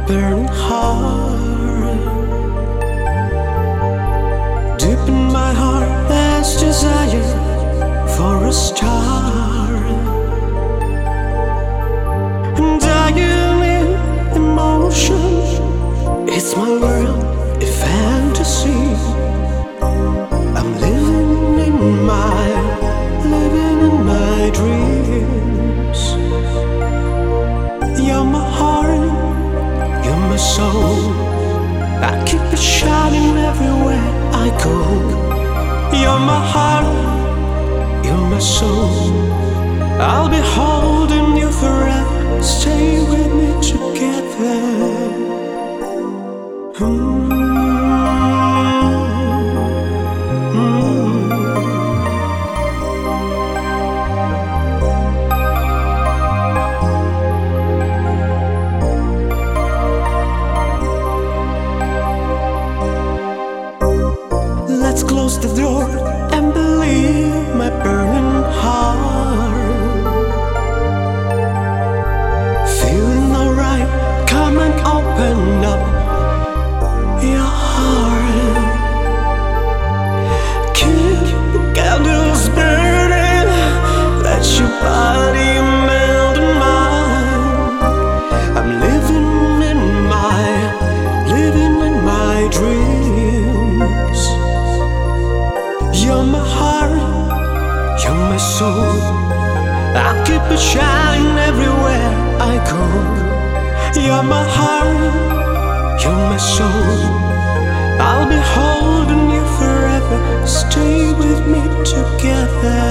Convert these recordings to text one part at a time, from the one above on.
burning heart. Deep in my heart there's desire for a star. And I am in emotion. It's my world, a fantasy. I'm living in my dreams. You're my heart, you're my soul. I keep it shining everywhere I go. You're my heart, you're my soul. I'll be holding you forever. Stay with me together. Let's close the door and believe my burning heart. Feeling alright, come and open up your heart. Keep the candles burning, let your body melt in mine. I'm living in my dreams. You're my heart, you're my soul. I'll keep it shining everywhere I go. You're my heart, you're my soul. I'll be holding you forever. Stay with me together.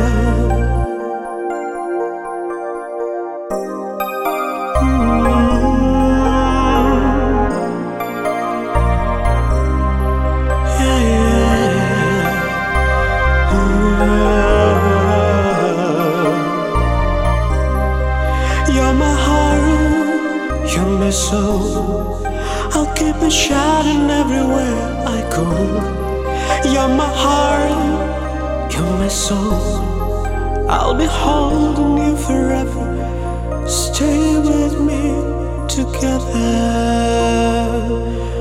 You're my heart, you're my soul. I'll keep it shining everywhere I go. You're my heart, you're my soul. I'll be holding you forever. Stay with me together.